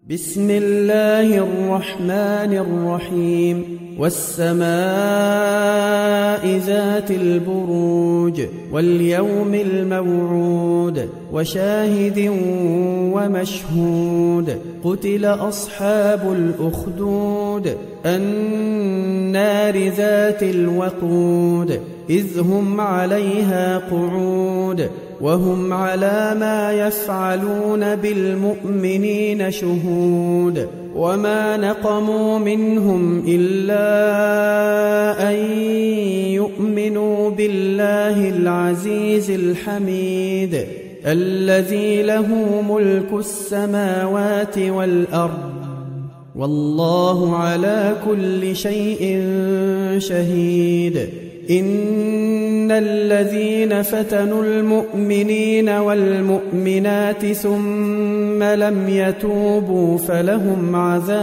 بسم الله الرحمن الرحيم والسماء ذات البروج واليوم الموعود وشاهد ومشهود قتل أصحاب الأخدود النار ذات الوقود إذ هم عليها قعود وهم على ما يفعلون بالمؤمنين شهود وما نقموا منهم إلا أن يؤمنوا بالله العزيز الحميد الذي له ملك السماوات والأرض والله على كل شيء شهيد إن الذين فتنوا المؤمنين والمؤمنات ثم لم يتوبوا فلهم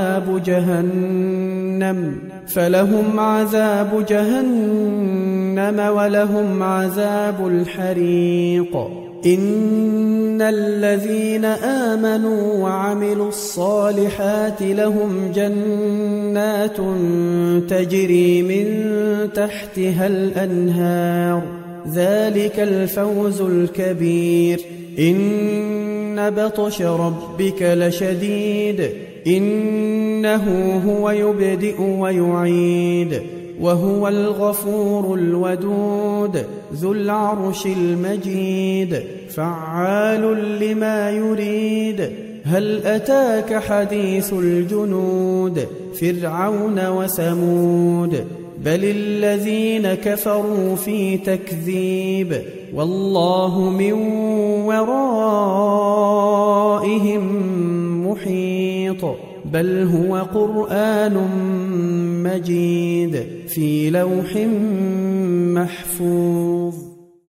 عذاب جهنم ولهم عذاب الحريق إن الذين آمنوا وعملوا الصالحات لهم جنات تجري من تحتها الأنهار ذلك الفوز الكبير إن بطش ربك لشديد إنه هو يبدئ ويعيد وهو الغفور الودود ذو العرش المجيد فعال لما يريد هل أتاك حديث الجنود فرعون وثمود بل الذين كفروا في تكذيب والله من ورائهم محيط بل هو قرآن مجيد في لوح محفوظ.